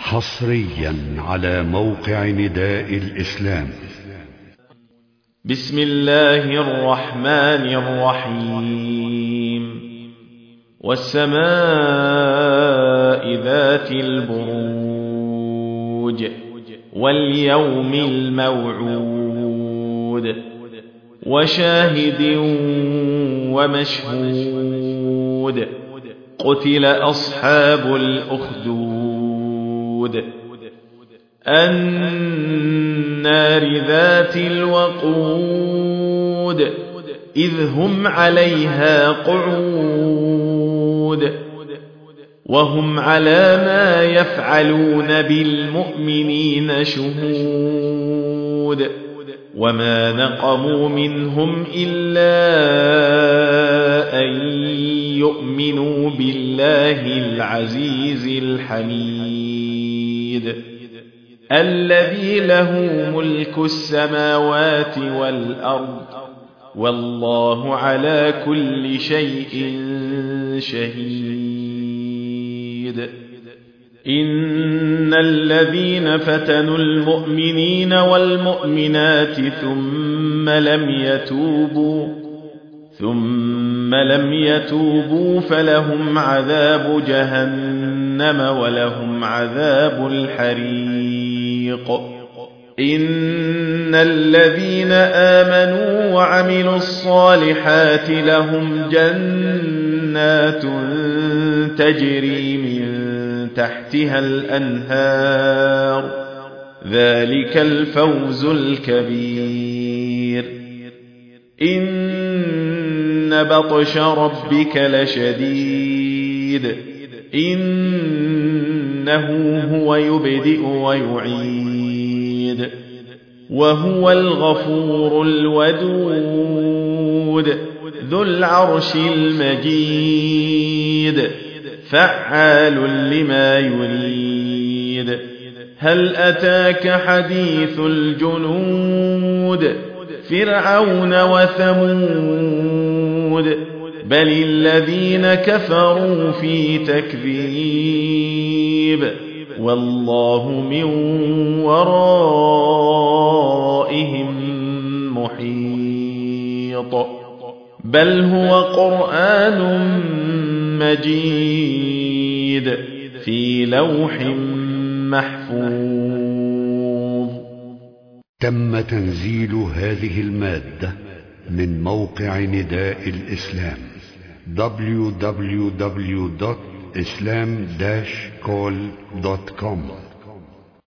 حصريا على موقع نداء الإسلام. بسم الله الرحمن الرحيم. والسماء ذات البروج واليوم الموعود وشاهد ومشهود. قتل أصحاب الأخدود النار ذات الوقود إذ هم عليها قعود وهم على ما يفعلون بالمؤمنين شهود. وما نقموا منهم إلا أن يؤمنوا بالله العزيز الحميد الذي له ملك السماوات والأرض والله على كل شيء شهيد. إن الذين فتنوا المؤمنين والمؤمنات ثم لم يتوبوا فلهم عذاب جهنم ولهم عذاب الحريق. إن الذين آمنوا وعملوا الصالحات لهم جنات تجري من تحتها الأنهار ذلك الفوز الكبير. إن بطش ربك لشديد إنه هو يبدئ ويعيد وهو الغفور الودود ذو العرش المجيد فعال لما يريد. هل أتاك حديث الجنود فرعون وثمود بل الذين كفروا في تكذيب والله من ورائهم محيط. بل هو قرآن مجيد في لوح محفوظ. تم تنزيل هذه المادة من موقع نداء الإسلام www.islam-call.com